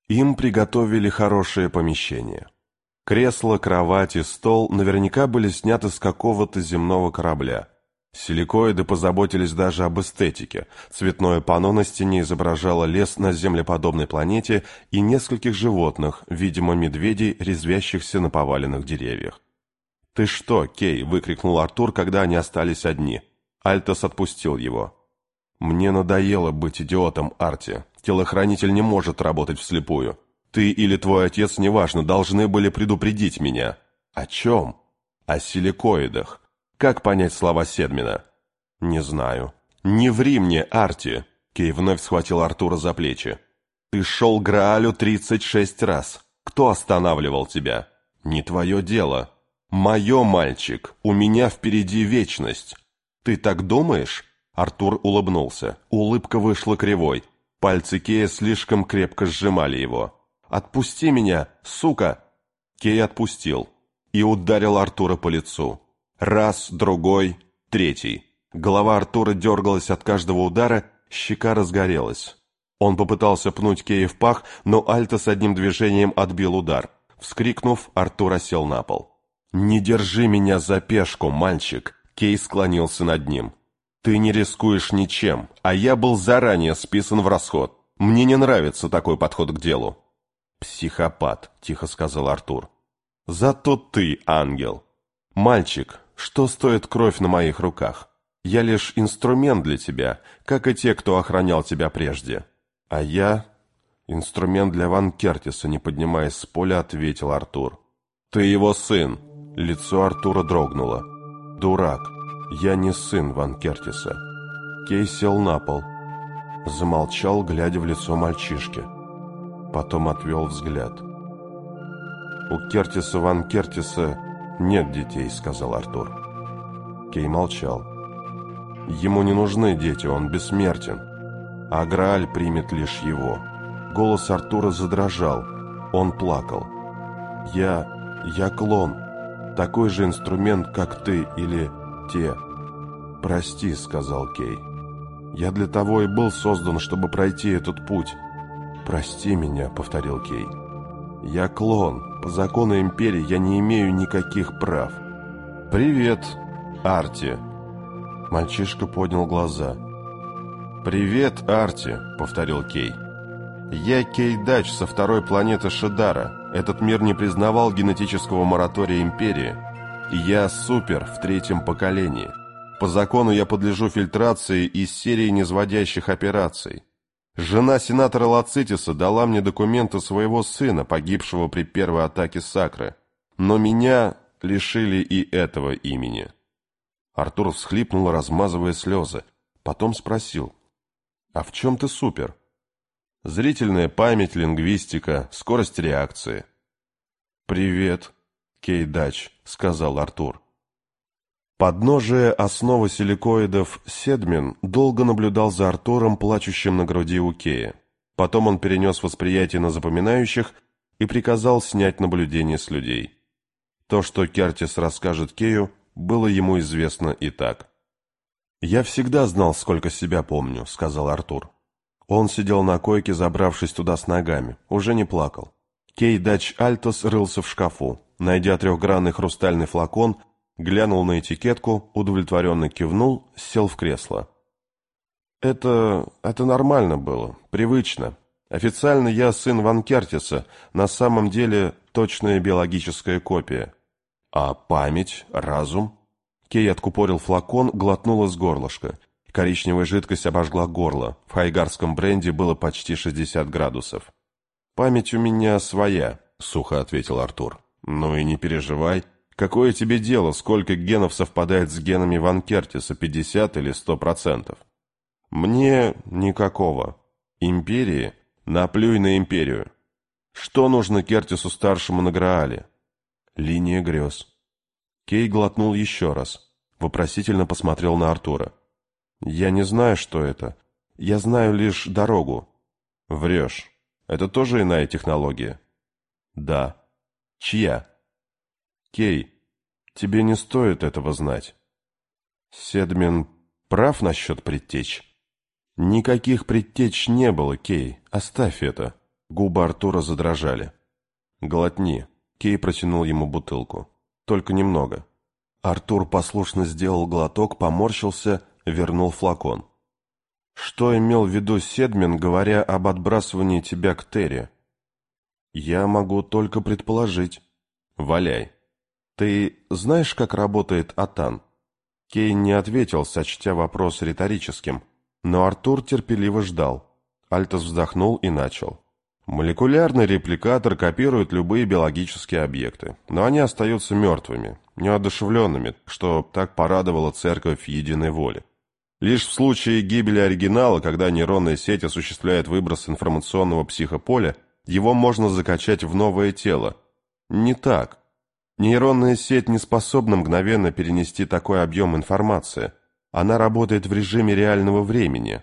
Им приготовили хорошее помещение. Кресло, кровать и стол наверняка были сняты с какого-то земного корабля. Силикоиды позаботились даже об эстетике. Цветное панно на стене изображало лес на землеподобной планете и нескольких животных, видимо, медведей, резвящихся на поваленных деревьях. «Ты что, Кей?» — выкрикнул Артур, когда они остались одни. Альтос отпустил его. «Мне надоело быть идиотом, Арти. Телохранитель не может работать вслепую. Ты или твой отец, неважно, должны были предупредить меня». «О чем?» «О силикоидах. Как понять слова Седмина?» «Не знаю». «Не ври мне, Арти!» Кей вновь схватил Артура за плечи. «Ты шел к Граалю 36 раз. Кто останавливал тебя?» «Не твое дело». «Мое, мальчик. У меня впереди вечность». «Ты так думаешь?» Артур улыбнулся. Улыбка вышла кривой. Пальцы Кея слишком крепко сжимали его. «Отпусти меня, сука!» Кей отпустил и ударил Артура по лицу. Раз, другой, третий. Голова Артура дергалась от каждого удара, щека разгорелась. Он попытался пнуть Кея в пах, но Альтос одним движением отбил удар. Вскрикнув, Артур осел на пол. «Не держи меня за пешку, мальчик!» Кей склонился над ним. «Ты не рискуешь ничем, а я был заранее списан в расход. Мне не нравится такой подход к делу». «Психопат», — тихо сказал Артур. «Зато ты ангел. Мальчик, что стоит кровь на моих руках? Я лишь инструмент для тебя, как и те, кто охранял тебя прежде. А я...» «Инструмент для Ван Кертиса», — не поднимаясь с поля, ответил Артур. «Ты его сын». Лицо Артура дрогнуло. «Дурак, я не сын Ван Кертиса». Кей сел на пол. Замолчал, глядя в лицо мальчишки. Потом отвел взгляд. «У Кертиса Ван Кертиса нет детей», — сказал Артур. Кей молчал. «Ему не нужны дети, он бессмертен. А Грааль примет лишь его». Голос Артура задрожал. Он плакал. Я клон. Такой же инструмент, как ты или те». «Прости», — сказал Кей. «Я для того и был создан, чтобы пройти этот путь». «Прости меня», — повторил Кей. «Я клон. По закону Империи я не имею никаких прав». «Привет, Арти». Мальчишка поднял глаза. «Привет, Арти», — повторил Кей. «Я Кей Дач со второй планеты Шидара. Этот мир не признавал генетического моратория Империи. И я супер в третьем поколении. По закону я подлежу фильтрации из серии низводящих операций. Жена сенатора Лацитиса дала мне документы своего сына, погибшего при первой атаке Сакры. Но меня лишили и этого имени». Артур всхлипнул, размазывая слезы. Потом спросил: «А в чем ты супер?» «Зрительная память, лингвистика, скорость реакции». «Привет, Кей Дач», — сказал Артур. Подножие основы силикоидов Седмин долго наблюдал за Артуром, плачущим на груди у Кея. Потом он перенес восприятие на запоминающих и приказал снять наблюдение с людей. То, что Кертис расскажет Кею, было ему известно и так. «Я всегда знал, сколько себя помню», — сказал Артур. Он сидел на койке, забравшись туда с ногами, уже не плакал. Кей Дач Альтос рылся в шкафу. Найдя трехгранный хрустальный флакон, глянул на этикетку, удовлетворенно кивнул, сел в кресло. Это нормально было, привычно. Официально я сын Ван Кертиса, на самом деле точная биологическая копия. А память, разум?» Кей откупорил флакон, глотнул из горлышка. Коричневая жидкость обожгла горло. В хайгарском бренде было почти 60 градусов. «Память у меня своя», — сухо ответил Артур. «Ну и не переживай. Какое тебе дело, сколько генов совпадает с генами Ван Кертиса, 50 или 100%? Мне никакого. Империи? Наплюй на империю. Что нужно Кертису-старшему на Граале?» «Линия грез». Кей глотнул еще раз. Вопросительно посмотрел на Артура. «Я не знаю, что это. Я знаю лишь дорогу». «Врешь. Это тоже иная технология?» «Да». «Чья?» «Кей, тебе не стоит этого знать». «Седмин прав насчет предтеч?» «Никаких предтеч не было, Кей. Оставь это». Губы Артура задрожали. «Глотни». Кей протянул ему бутылку. «Только немного». Артур послушно сделал глоток, поморщился, вернул флакон. «Что имел в виду Седмин, говоря об отбрасывании тебя к Терри?» «Я могу только предположить». «Валяй». «Ты знаешь, как работает Атан?» Кей не ответил, сочтя вопрос риторическим, но Артур терпеливо ждал. Альтос вздохнул и начал. «Молекулярный репликатор копирует любые биологические объекты, но они остаются мертвыми, неодушевленными, что так порадовало церковь единой воли. Лишь в случае гибели оригинала, когда нейронная сеть осуществляет выброс информационного психополя, его можно закачать в новое тело. Не так. Нейронная сеть не способна мгновенно перенести такой объем информации. Она работает в режиме реального времени.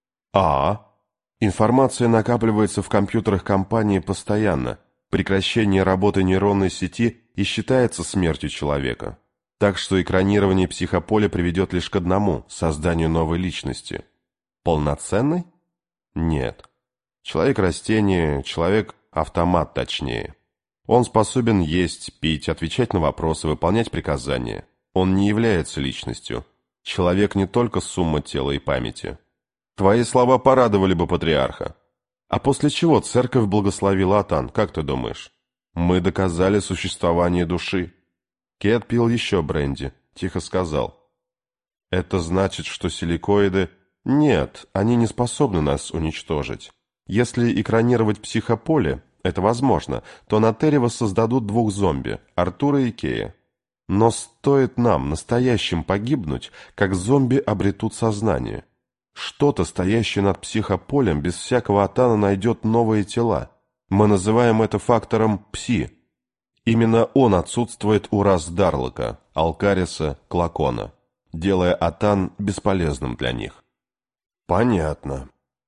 Информация накапливается в компьютерах компании постоянно. Прекращение работы нейронной сети и считается смертью человека. Так что экранирование психополя приведет лишь к одному – созданию новой личности. Полноценной? Нет. Человек-растение, человек-автомат точнее. Он способен есть, пить, отвечать на вопросы, выполнять приказания. Он не является личностью. Человек не только сумма тела и памяти. Твои слова порадовали бы патриарха. А после чего церковь благословила Атан, как ты думаешь? Мы доказали существование души. Кет пил еще бренди, тихо сказал. Это значит, что силикоиды... Нет, они не способны нас уничтожить. Если экранировать психополе, это возможно, то на Терри воссоздадут двух зомби, Артура и Кея. Но стоит нам, настоящим, погибнуть, как зомби обретут сознание. Что-то, стоящее над психополем, без всякого Атана найдет новые тела. Мы называем это фактором Пси. Именно он отсутствует у рас Дарлока, Алкариса, Клакона, делая Атан бесполезным для них. Понятно.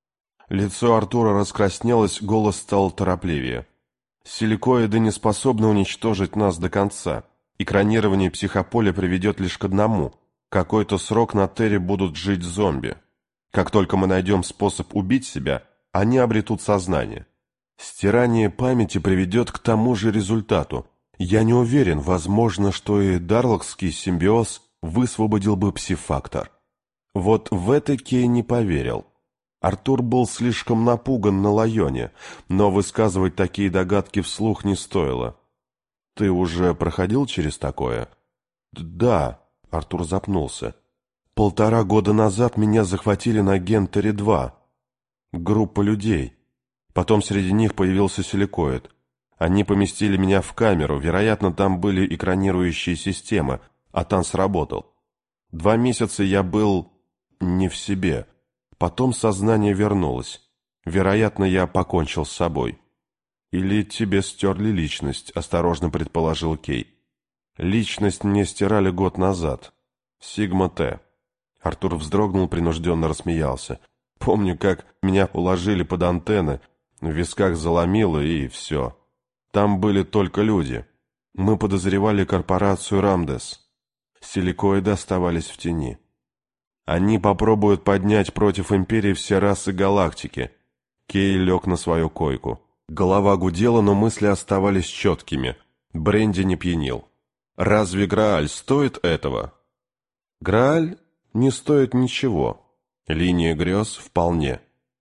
Лицо Артура раскраснелось, голос стал торопливее. Силикоиды не способны уничтожить нас до конца. Экранирование психополя приведет лишь к одному. Какой-то срок на Терри будут жить зомби. Как только мы найдем способ убить себя, они обретут сознание. Стирание памяти приведет к тому же результату. Я не уверен, возможно, что и дарлокский симбиоз высвободил бы пси-фактор. Вот в это Кей не поверил. Артур был слишком напуган на Лайоне, но высказывать такие догадки вслух не стоило. «Ты уже проходил через такое?» «Да», — Артур запнулся. 1,5 года назад меня захватили на Гентере-2. Группа людей. Потом среди них появился силикоид. Они поместили меня в камеру, вероятно, там были экранирующие системы, а там сработал. 2 месяца я был не в себе. Потом сознание вернулось. Вероятно, я покончил с собой. Или тебе стерли личность, осторожно предположил Кей. Личность мне стирали год назад. Сигма-Т. Артур вздрогнул, принужденно рассмеялся. Помню, как меня уложили под антенны, в висках заломило и все. Там были только люди. Мы подозревали корпорацию Рамдес. Силикоиды оставались в тени. Они попробуют поднять против Империи все расы галактики. Кей лег на свою койку. Голова гудела, но мысли оставались четкими. Бренди не пьянил. Разве Грааль стоит этого? Грааль не стоит ничего. Линия грез вполне.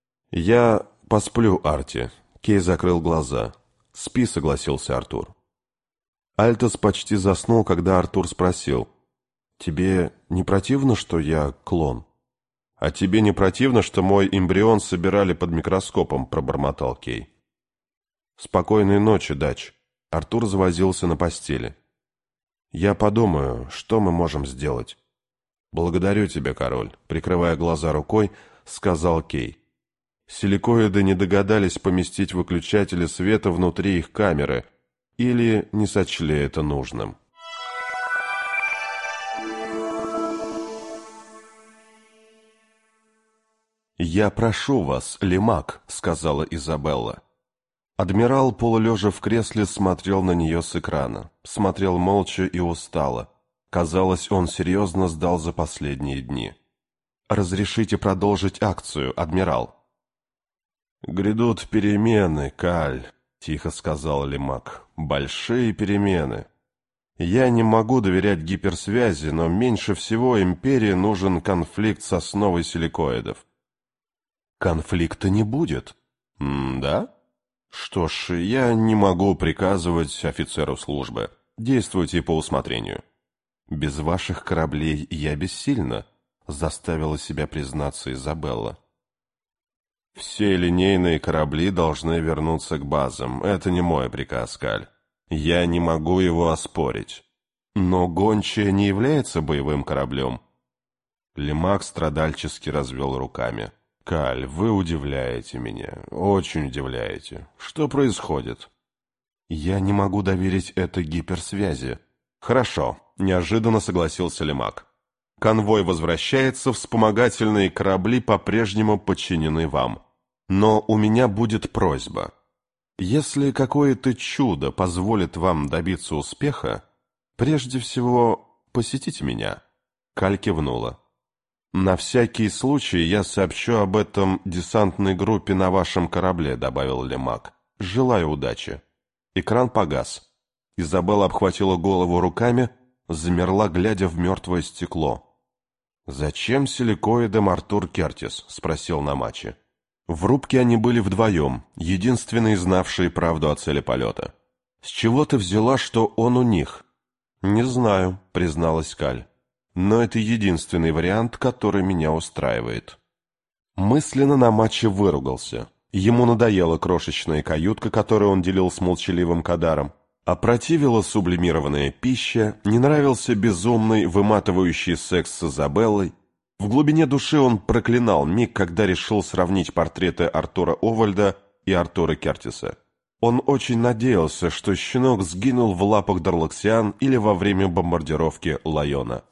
Я посплю, Арти. Кей закрыл глаза. Спи, согласился Артур. Альтос почти заснул, когда Артур спросил. Тебе не противно, что я клон? А тебе не противно, что мой эмбрион собирали под микроскопом, пробормотал Кей. Спокойной ночи, Дач. Артур завозился на постели. Я подумаю, что мы можем сделать. «Благодарю тебя, король», — прикрывая глаза рукой, сказал Кей. Силикоиды не догадались поместить выключатели света внутри их камеры или не сочли это нужным. «Я прошу вас, Лемак», — сказала Изабелла. Адмирал, полулежа в кресле, смотрел на нее с экрана. Смотрел молча и устало. Казалось, он серьезно сдал за последние дни. «Разрешите продолжить акцию, адмирал?» «Грядут перемены, Каль», — тихо сказал Лемак. «Большие перемены. Я не могу доверять гиперсвязи, но меньше всего Империи нужен конфликт с основой силикоидов». «Конфликта не будет». «Да? Что ж, я не могу приказывать офицеру службы. Действуйте по усмотрению». «Без ваших кораблей я бессильна», — заставила себя признаться Изабелла. «Все линейные корабли должны вернуться к базам. Это не мой приказ, Каль. Я не могу его оспорить». «Но гончая не является боевым кораблем». Лемак страдальчески развел руками. «Каль, вы удивляете меня. Очень удивляете. Что происходит?» «Я не могу доверить это гиперсвязи». «Хорошо», — неожиданно согласился Лемак. «Конвой возвращается, вспомогательные корабли по-прежнему подчинены вам. Но у меня будет просьба. Если какое-то чудо позволит вам добиться успеха, прежде всего посетите меня». Каль кивнула. «На всякий случай я сообщу об этом десантной группе на вашем корабле», — добавил Лемак. «Желаю удачи». Экран погас. Изабелла обхватила голову руками, замерла, глядя в мертвое стекло. «Зачем силикоидам Артур Кертис?» — спросил Намачи. В рубке они были вдвоем, единственные знавшие правду о цели полета. «С чего ты взяла, что он у них?» «Не знаю», — призналась Каль. «Но это единственный вариант, который меня устраивает». Мысленно Намачи выругался. Ему надоела крошечная каютка, которую он делил с молчаливым Кадаром. Опротивила сублимированная пища, не нравился безумный, выматывающий секс с Изабеллой. В глубине души он проклинал миг, когда решил сравнить портреты Артура Овальда и Артура Кертиса. Он очень надеялся, что щенок сгинул в лапах Дарлаксиан или во время бомбардировки Лайона.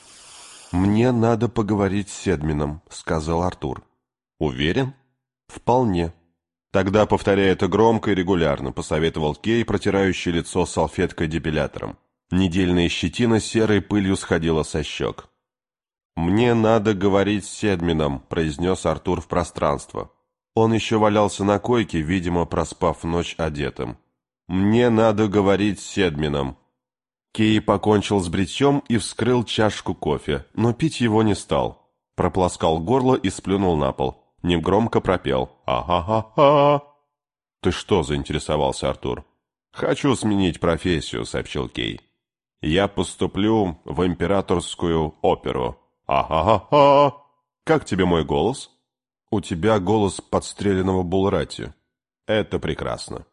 «Мне надо поговорить с Седмином», — сказал Артур. «Уверен?» «Вполне». «Тогда повторяй это громко и регулярно», — посоветовал Кей, протирающий лицо салфеткой-депилятором. Недельная щетина серой пылью сходила со щек. «Мне надо говорить с Седмином», — произнес Артур в пространство. Он еще валялся на койке, видимо, проспав ночь одетым. «Мне надо говорить с Седмином». Кей покончил с бритьем и вскрыл чашку кофе, но пить его не стал. Прополоскал горло и сплюнул на пол. Негромко пропел «Ага-ха-ха». «Ты что?» — заинтересовался Артур. «Хочу сменить профессию», — сообщил Кей. «Я поступлю в императорскую оперу». «Ага-ха-ха». «Как тебе мой голос?» «У тебя голос подстреленного Булрати». «Это прекрасно».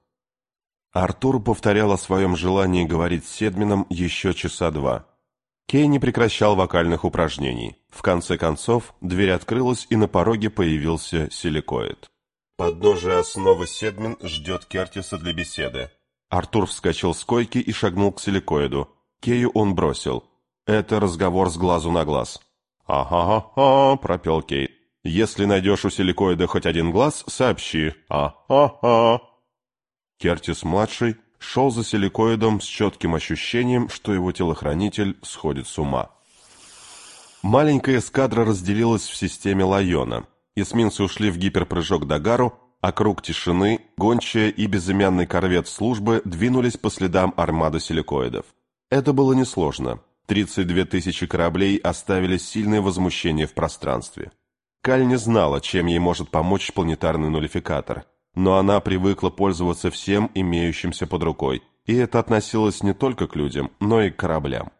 Артур повторял о своем желании говорить с Седмином еще часа два. Кей не прекращал вокальных упражнений. В конце концов, дверь открылась, и на пороге появился силикоид. Подножие основы Седмин ждет Кертиса для беседы. Артур вскочил с койки и шагнул к силикоиду. Кею он бросил. «Это разговор с глазу на глаз». «Ага-ха-ха», — пропел Кей. «Если найдешь у силикоида хоть один глаз, сообщи. А-ха-ха». Кертис-младший шел за силикоидом с четким ощущением, что его телохранитель сходит с ума. Маленькая эскадра разделилась в системе Лайона. Эсминцы ушли в гиперпрыжок Дагару, а круг тишины, гончая и безымянный корвет службы двинулись по следам армады силикоидов. Это было несложно. 32 тысячи кораблей оставили сильное возмущение в пространстве. Каль не знала, чем ей может помочь планетарный нуллификатор, но она привыкла пользоваться всем имеющимся под рукой, и это относилось не только к людям, но и к кораблям.